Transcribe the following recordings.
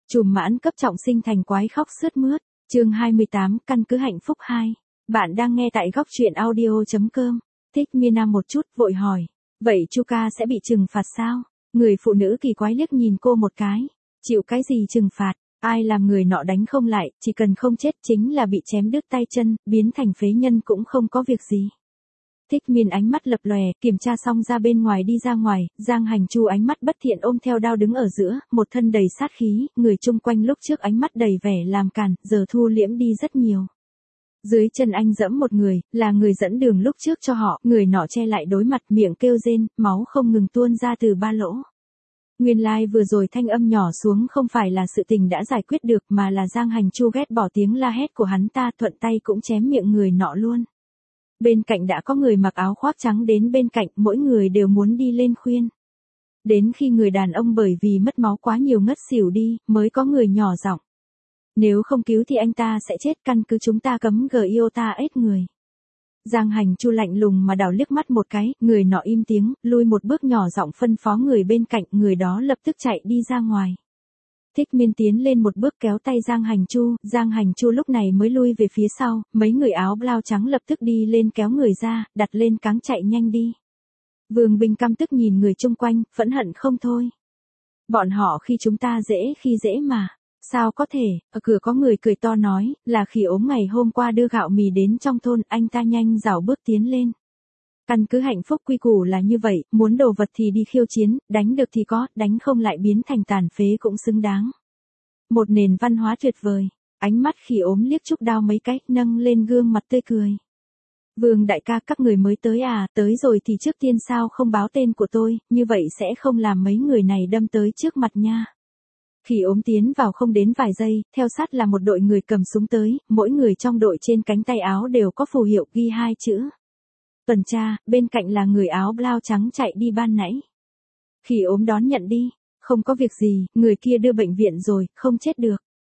Trùm mãn cấp trọng sinh thành quái khóc sướt mướt. Chương 28, căn cứ hạnh phúc 2. Bạn đang nghe tại góc truyện audio.com. Thích Mina một chút vội hỏi. Vậy Chu ca sẽ bị trừng phạt sao? Người phụ nữ kỳ quái liếc nhìn cô một cái. Chịu cái gì trừng phạt? Ai làm người nọ đánh không lại, chỉ cần không chết chính là bị chém đứt tay chân, biến thành phế nhân cũng không có việc gì. Thích Miên ánh mắt lập lòe, kiểm tra xong ra bên ngoài đi ra ngoài, Giang Hành Chu ánh mắt bất thiện ôm theo đao đứng ở giữa, một thân đầy sát khí, người chung quanh lúc trước ánh mắt đầy vẻ làm cản, giờ thu liễm đi rất nhiều. Dưới chân anh dẫm một người, là người dẫn đường lúc trước cho họ, người nọ che lại đối mặt miệng kêu rên, máu không ngừng tuôn ra từ ba lỗ. Nguyên lai vừa rồi thanh âm nhỏ xuống không phải là sự tình đã giải quyết được mà là Giang Hành Chu ghét bỏ tiếng la hét của hắn ta, thuận tay cũng chém miệng người nọ luôn. Bên cạnh đã có người mặc áo khoác trắng đến bên cạnh, mỗi người đều muốn đi lên khuyên. Đến khi người đàn ông bởi vì mất máu quá nhiều ngất xỉu đi, mới có người nhỏ giọng. Nếu không cứu thì anh ta sẽ chết, căn cứ chúng ta cấm Giota ết người. Giang Hành Chu lạnh lùng mà đảo liếc mắt một cái, người nọ im tiếng, lui một bước nhỏ giọng phân phó người bên cạnh, người đó lập tức chạy đi ra ngoài. Thích Miên tiến lên một bước kéo tay Giang Hành Chu lúc này mới lui về phía sau, mấy người áo blau trắng lập tức đi lên kéo người ra, đặt lên cáng chạy nhanh đi. Vương Bình căm tức nhìn người chung quanh, phẫn hận không thôi. Bọn họ khi chúng ta khi dễ mà. Sao có thể, ở cửa có người cười to nói, là Khỉ Ốm ngày hôm qua đưa gạo mì đến trong thôn, anh ta nhanh rảo bước tiến lên. Căn cứ hạnh phúc quy củ là như vậy, muốn đồ vật thì đi khiêu chiến, đánh được thì có, đánh không lại biến thành tàn phế cũng xứng đáng. Một nền văn hóa tuyệt vời, ánh mắt Khỉ Ốm liếc Trúc Đao mấy cái, nâng lên gương mặt tươi cười. Vương đại ca, các người mới tới à, tới rồi thì trước tiên sao không báo tên của tôi, như vậy sẽ không làm mấy người này đâm tới trước mặt nha. Khỉ Ốm tiến vào không đến vài giây, theo sát là một đội người cầm súng tới, mỗi người trong đội trên cánh tay áo đều có phù hiệu ghi 2 chữ. Tuần tra, bên cạnh là người áo blau trắng chạy đi ban nãy. Khỉ Ốm đón nhận đi, không có việc gì, người kia đưa bệnh viện rồi, không chết được.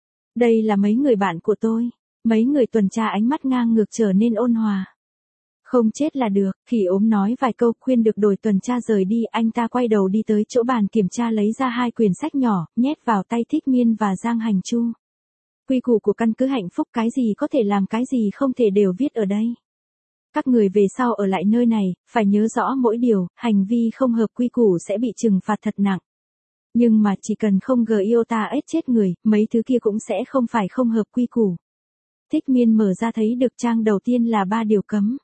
Đây là mấy người bạn của tôi, mấy người tuần tra ánh mắt ngang ngược trở nên ôn hòa. Không chết là được, Khỉ Ốm nói vài câu khuyên được đội tuần tra rời đi, anh ta quay đầu đi tới chỗ bàn kiểm tra lấy ra 2 quyển sách nhỏ, nhét vào tay Thích Miên và Giang Hành Chu. Quy củ của căn cứ hạnh phúc, cái gì có thể làm cái gì không thể đều viết ở đây. Các người về sau ở lại nơi này, phải nhớ rõ mỗi điều, hành vi không hợp quy củ sẽ bị trừng phạt thật nặng. Nhưng mà chỉ cần không Giota ết chết người, mấy thứ kia cũng sẽ không phải không hợp quy củ. Thích Miên mở ra thấy được trang đầu tiên là 3 điều cấm.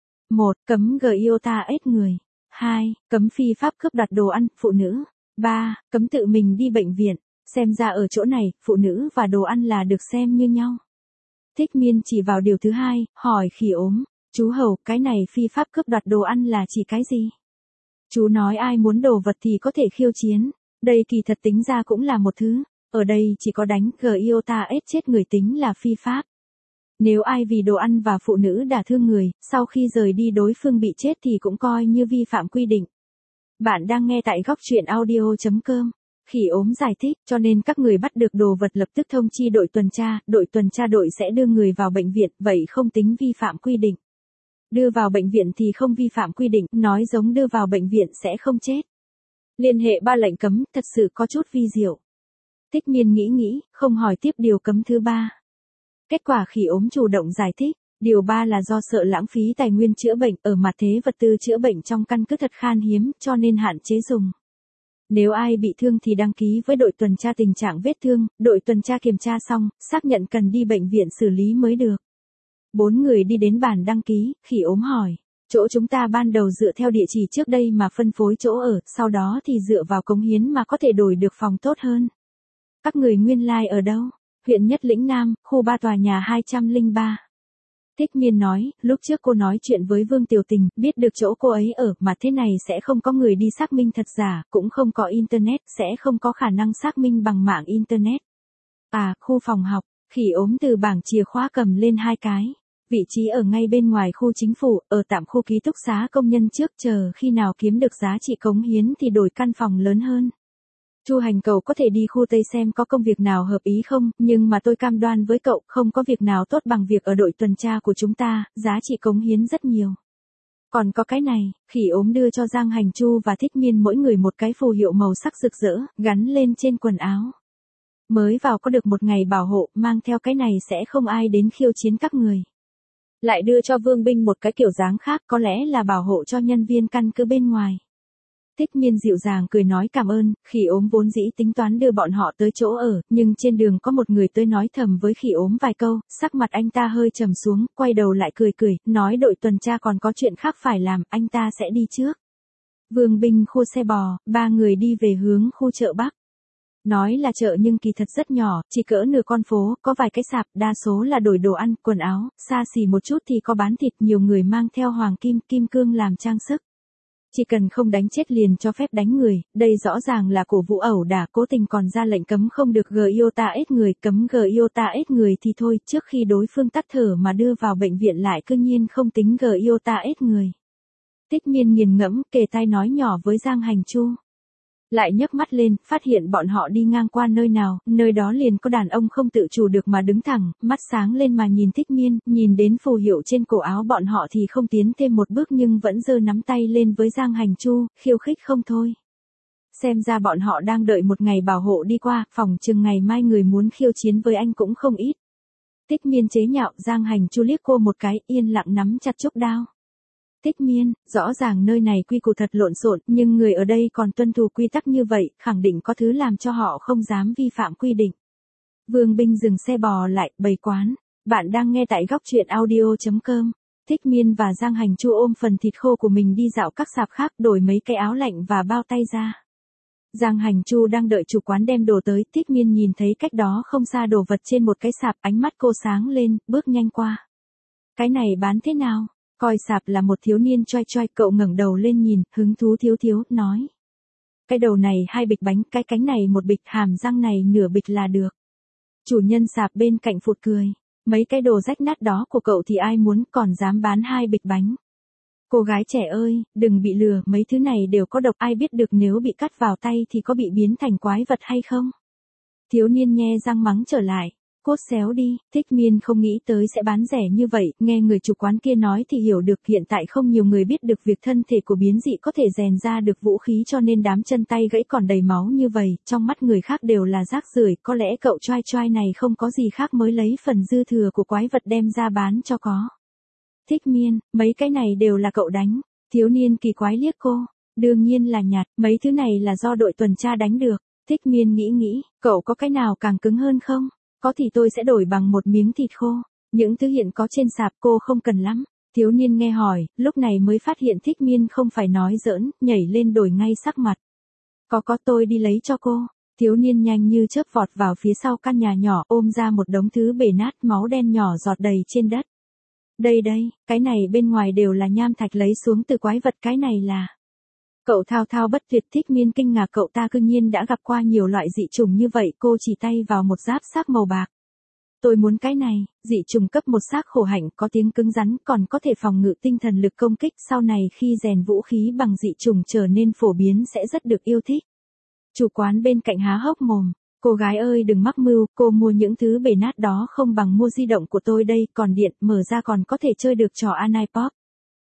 1. Cấm Giota ết người. 2. Cấm phi pháp cướp đoạt đồ ăn, phụ nữ. 3. Cấm tự mình đi bệnh viện. Xem ra ở chỗ này, phụ nữ và đồ ăn là được xem như nhau. Thích Miên chỉ vào điều thứ 2, hỏi Khỉ Ốm. Chú Hầu, cái này phi pháp cướp đoạt đồ ăn là chỉ cái gì? Chú nói ai muốn đồ vật thì có thể khiêu chiến. Đây kỳ thật tính ra cũng là một thứ. Ở đây chỉ có đánh Giota ết chết người tính là phi pháp. Nếu ai vì đồ ăn và phụ nữ đả thương người, sau khi rời đi đối phương bị chết thì cũng coi như vi phạm quy định. Bạn đang nghe tại góc truyện audio.com. Khỉ Ốm giải thích, cho nên các người bắt được đồ vật lập tức thông chi đội tuần tra đội sẽ đưa người vào bệnh viện, vậy không tính vi phạm quy định. Đưa vào bệnh viện thì không vi phạm quy định, nói giống đưa vào bệnh viện sẽ không chết. Liên hệ 3 lệnh cấm, thật sự có chút vi diệu. Thích Miên nghĩ, không hỏi tiếp điều cấm thứ 3. Kết quả Khỉ Ốm chủ động giải thích, điều 3 là do sợ lãng phí tài nguyên chữa bệnh, ở mặt thế vật tư chữa bệnh trong căn cứ thật khan hiếm, cho nên hạn chế dùng. Nếu ai bị thương thì đăng ký với đội tuần tra tình trạng vết thương, đội tuần tra kiểm tra xong, xác nhận cần đi bệnh viện xử lý mới được. 4 người đi đến bàn đăng ký, Khỉ Ốm hỏi, chỗ chúng ta ban đầu dựa theo địa chỉ trước đây mà phân phối chỗ ở, sau đó thì dựa vào cống hiến mà có thể đổi được phòng tốt hơn. Các người nguyên lai ở đâu? Huyện Nhất Lĩnh Nam, khu 3 tòa nhà 203. Thích Miên nói, lúc trước cô nói chuyện với Vương Tiểu Tình, biết được chỗ cô ấy ở, mà thế này sẽ không có người đi xác minh thật giả, cũng không có Internet, sẽ không có khả năng xác minh bằng mạng Internet. À, khu phòng học, Khỉ Ốm từ bảng chìa khóa cầm lên 2 cái. Vị trí ở ngay bên ngoài khu chính phủ, ở tạm khu ký túc xá công nhân trước, chờ khi nào kiếm được giá trị cống hiến thì đổi căn phòng lớn hơn. Chu Hành cậu có thể đi khu Tây xem có công việc nào hợp ý không, nhưng mà tôi cam đoan với cậu, không có việc nào tốt bằng việc ở đội tuần tra của chúng ta, giá trị cống hiến rất nhiều. Còn có cái này, Khỉ Ốm đưa cho Giang Hành Chu và Thích Miên mỗi người một cái phù hiệu màu sắc rực rỡ, gắn lên trên quần áo. Mới vào có được một ngày bảo hộ, mang theo cái này sẽ không ai đến khiêu chiến các người. Lại đưa cho Vương Binh một cái kiểu dáng khác, có lẽ là bảo hộ cho nhân viên căn cứ bên ngoài. Thích Miên dịu dàng cười nói cảm ơn, Khỉ Ốm vốn dĩ tính toán đưa bọn họ tới chỗ ở, nhưng trên đường có một người tới nói thầm với Khỉ Ốm vài câu, sắc mặt anh ta hơi trầm xuống, quay đầu lại cười cười, nói đội tuần tra còn có chuyện khác phải làm, anh ta sẽ đi trước. Vương Binh khu xe bò, ba người đi về hướng khu chợ Bắc. Nói là chợ nhưng kỳ thật rất nhỏ, chỉ cỡ nửa con phố, có vài cái sạp, đa số là đổi đồ ăn, quần áo, xa xỉ một chút thì có bán thịt, nhiều người mang theo hoàng kim, kim cương làm trang sức. Chỉ cần không đánh chết liền cho phép đánh người, đây rõ ràng là cổ vũ ẩu đả, cố tình còn ra lệnh cấm không được giota ết người, cấm giota ết người thì thôi, trước khi đối phương tắt thở mà đưa vào bệnh viện lại cư nhiên không tính giota ết người. Thích Miên nghiền ngẫm, kề tai nói nhỏ với Giang Hành Chu. Lại nhấc mắt lên, phát hiện bọn họ đi ngang qua nơi nào, nơi đó liền có đàn ông không tự chủ được mà đứng thẳng, mắt sáng lên mà nhìn Thích Miên, nhìn đến phù hiệu trên cổ áo bọn họ thì không tiến thêm một bước nhưng vẫn giơ nắm tay lên với Giang Hành Chu, khiêu khích không thôi. Xem ra bọn họ đang đợi một ngày bảo hộ đi qua, phòng chừng ngày mai người muốn khiêu chiến với anh cũng không ít. Thích Miên chế nhạo, Giang Hành Chu liếc cô một cái, yên lặng nắm chặt trúc đao. Thích Miên, rõ ràng nơi này quy củ thật lộn xộn, nhưng người ở đây còn tuân thủ quy tắc như vậy, khẳng định có thứ làm cho họ không dám vi phạm quy định. Vương Binh dừng xe bò lại, bày quán. Bạn đang nghe tại góc truyện audio.com. Thích Miên và Giang Hành Chu ôm phần thịt khô của mình đi dạo các sạp khác, đổi mấy cái áo lạnh và bao tay ra. Giang Hành Chu đang đợi chủ quán đem đồ tới, Thích Miên nhìn thấy cách đó không xa đồ vật trên một cái sạp, ánh mắt cô sáng lên, bước nhanh qua. Cái này bán thế nào? Coi sạp là một thiếu niên choi choi, cậu ngẩng đầu lên nhìn, hứng thú thiếu, nói. Cái đầu này 2 bịch bánh, cái cánh này 1 bịch, hàm răng này nửa bịch là được. Chủ nhân sạp bên cạnh phụt cười. Mấy cái đồ rách nát đó của cậu thì ai muốn, còn dám bán 2 bịch bánh. Cô gái trẻ ơi, đừng bị lừa, mấy thứ này đều có độc, ai biết được nếu bị cắt vào tay thì có bị biến thành quái vật hay không. Thiếu niên nhe răng mắng trở lại. Cốt xéo đi, Thích Miên không nghĩ tới sẽ bán rẻ như vậy, nghe người chủ quán kia nói thì hiểu được hiện tại không nhiều người biết được việc thân thể của biến dị có thể rèn ra được vũ khí cho nên đám chân tay gãy còn đầy máu như vậy, trong mắt người khác đều là rác rưởi, có lẽ cậu choai choai này không có gì khác mới lấy phần dư thừa của quái vật đem ra bán cho có. Thích Miên, mấy cái này đều là cậu đánh, thiếu niên kỳ quái liếc cô, đương nhiên là nhạt, mấy thứ này là do đội tuần tra đánh được. Thích Miên nghĩ, cậu có cái nào càng cứng hơn không? Có thì tôi sẽ đổi bằng một miếng thịt khô. Những thứ hiện có trên sạp cô không cần lắm. Thiếu niên nghe hỏi, lúc này mới phát hiện Thích Miên không phải nói giỡn, nhảy lên đổi ngay sắc mặt. Có tôi đi lấy cho cô. Thiếu niên nhanh như chớp vọt vào phía sau căn nhà nhỏ, ôm ra một đống thứ bể nát, máu đen nhỏ giọt đầy trên đất. Đây, cái này bên ngoài đều là nham thạch lấy xuống từ quái vật, cái này là... Cậu thao bất tuyệt. Thích Miên kinh ngạc, cậu ta cư nhiên đã gặp qua nhiều loại dị trùng như vậy, cô chỉ tay vào một giáp xác màu bạc. Tôi muốn cái này, dị trùng cấp 1 xác khổ hạnh, có tiếng cứng rắn, còn có thể phòng ngự tinh thần lực công kích, sau này khi rèn vũ khí bằng dị trùng trở nên phổ biến sẽ rất được yêu thích. Chủ quán bên cạnh há hốc mồm, cô gái ơi đừng mắc mưu, cô mua những thứ bể nát đó không bằng mua di động của tôi đây, còn điện, mở ra còn có thể chơi được trò Anipop.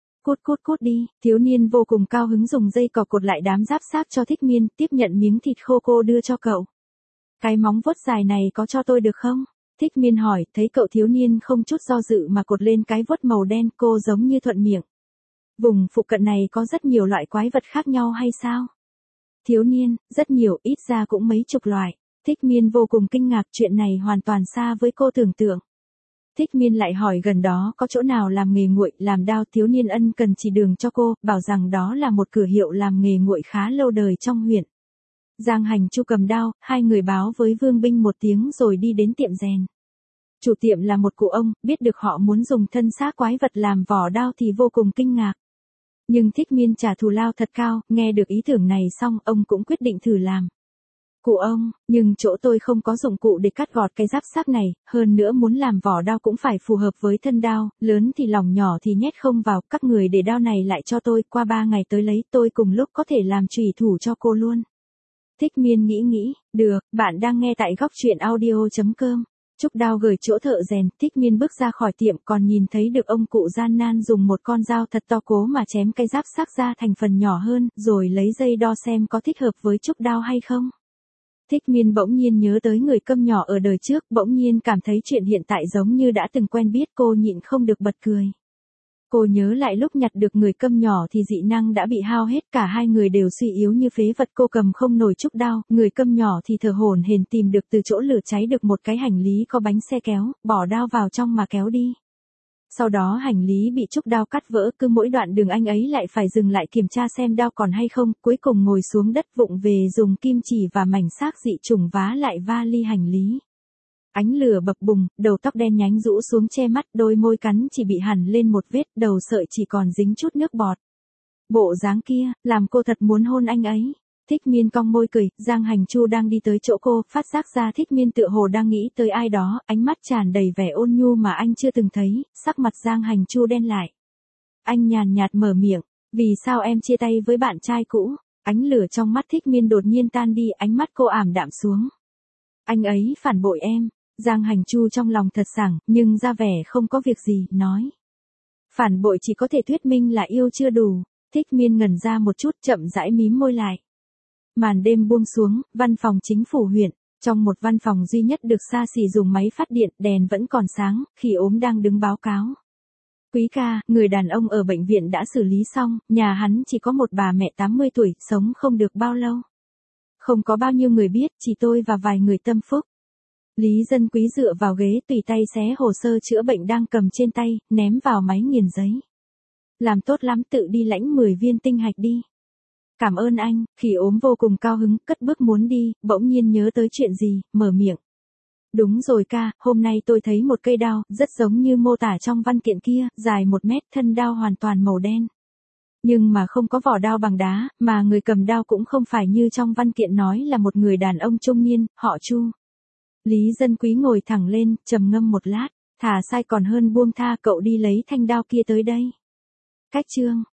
Cút đi, thiếu niên vô cùng cao hứng dùng dây cỏ cột lại đám giáp xác cho Thích Miên, tiếp nhận miếng thịt khô cô đưa cho cậu. Cái móng vuốt dài này có cho tôi được không? Thích Miên hỏi, thấy cậu thiếu niên không chút do dự mà cột lên cái vuốt màu đen, cô giống như thuận miệng. Vùng phụ cận này có rất nhiều loại quái vật khác nhau hay sao? Thiếu niên, rất nhiều, ít ra cũng mấy chục loại. Thích Miên vô cùng kinh ngạc, chuyện này hoàn toàn xa với cô tưởng tượng. Thích Miên lại hỏi gần đó có chỗ nào làm nghề nguội, làm đao, thiếu niên ân cần chỉ đường cho cô, bảo rằng đó là một cửa hiệu làm nghề nguội khá lâu đời trong huyện. Giang Hành Chu cầm đao, hai người báo với Vương Binh một tiếng rồi đi đến tiệm rèn. Chủ tiệm là một cụ ông, biết được họ muốn dùng thân xác quái vật làm vỏ đao thì vô cùng kinh ngạc. Nhưng Thích Miên trả thù lao thật cao, nghe được ý tưởng này xong ông cũng quyết định thử làm. Cụ ông, nhưng chỗ tôi không có dụng cụ để cắt gọt cái giáp xác này, hơn nữa muốn làm vỏ đao cũng phải phù hợp với thân đao, lớn thì lỏng nhỏ thì nhét không vào, các người để đao này lại cho tôi, qua 3 ngày tới lấy, tôi cùng lúc có thể làm chủy thủ cho cô luôn. Thích Miên nghĩ, được, bạn đang nghe tại góc truyện audio.com. Trúc đao gửi chỗ thợ rèn, Thích Miên bước ra khỏi tiệm còn nhìn thấy được ông cụ gian nan dùng một con dao thật to cố mà chém cái giáp xác ra thành phần nhỏ hơn, rồi lấy dây đo xem có thích hợp với trúc đao hay không. Thích Miên bỗng nhiên nhớ tới người câm nhỏ ở đời trước, bỗng nhiên cảm thấy chuyện hiện tại giống như đã từng quen biết, cô nhịn không được bật cười. Cô nhớ lại lúc nhặt được người câm nhỏ thì dị năng đã bị hao hết, cả hai người đều suy yếu như phế vật, cô cầm không nổi trúc đao, người câm nhỏ thì thở hổn hển tìm được từ chỗ lửa cháy được một cái hành lý có bánh xe kéo, bỏ đao vào trong mà kéo đi. Sau đó hành lý bị trúc đao cắt vỡ, cứ mỗi đoạn đường anh ấy lại phải dừng lại kiểm tra xem đao còn hay không, cuối cùng ngồi xuống đất vụng về dùng kim chỉ và mảnh xác dị chủng vá lại vali hành lý. Ánh lửa bập bùng, đầu tóc đen nhánh rũ xuống che mắt, đôi môi cắn chỉ bị hằn lên một vết, đầu sợi chỉ còn dính chút nước bọt. Bộ dáng kia, làm cô thật muốn hôn anh ấy. Thích Miên cong môi cười, Giang Hành Chu đang đi tới chỗ cô, phát giác ra Thích Miên tựa hồ đang nghĩ tới ai đó, ánh mắt tràn đầy vẻ ôn nhu mà anh chưa từng thấy, sắc mặt Giang Hành Chu đen lại. Anh nhàn nhạt mở miệng, vì sao em chia tay với bạn trai cũ? Ánh lửa trong mắt Thích Miên đột nhiên tan đi, ánh mắt cô ảm đạm xuống. Anh ấy phản bội em. Giang Hành Chu trong lòng thật sảng, nhưng ra vẻ không có việc gì, nói. Phản bội chỉ có thể thuyết minh là yêu chưa đủ. Thích Miên ngẩn ra một chút, chậm rãi mím môi lại. Màn đêm buông xuống, văn phòng chính phủ huyện. Trong một văn phòng duy nhất được xa xỉ dùng máy phát điện, đèn vẫn còn sáng, Khỉ Ốm đang đứng báo cáo. Quý ca, người đàn ông ở bệnh viện đã xử lý xong, nhà hắn chỉ có một bà mẹ 80 tuổi, sống không được bao lâu. Không có bao nhiêu người biết, chỉ tôi và vài người tâm phúc. Lý Dân Quý dựa vào ghế tùy tay xé hồ sơ chữa bệnh đang cầm trên tay, ném vào máy nghiền giấy. Làm tốt lắm, tự đi lãnh 10 viên tinh hạch đi. Cảm ơn anh. Khỉ Ốm vô cùng cao hứng, cất bước muốn đi, bỗng nhiên nhớ tới chuyện gì, mở miệng. Đúng rồi ca, hôm nay tôi thấy một cây đao, rất giống như mô tả trong văn kiện kia, dài 1 mét, thân đao hoàn toàn màu đen. Nhưng mà không có vỏ đao bằng đá, mà người cầm đao cũng không phải như trong văn kiện nói là một người đàn ông trung niên, họ Chu. Lý Dân Quý ngồi thẳng lên, trầm ngâm một lát, thà sai còn hơn buông tha, cậu đi lấy thanh đao kia tới đây. Cách chương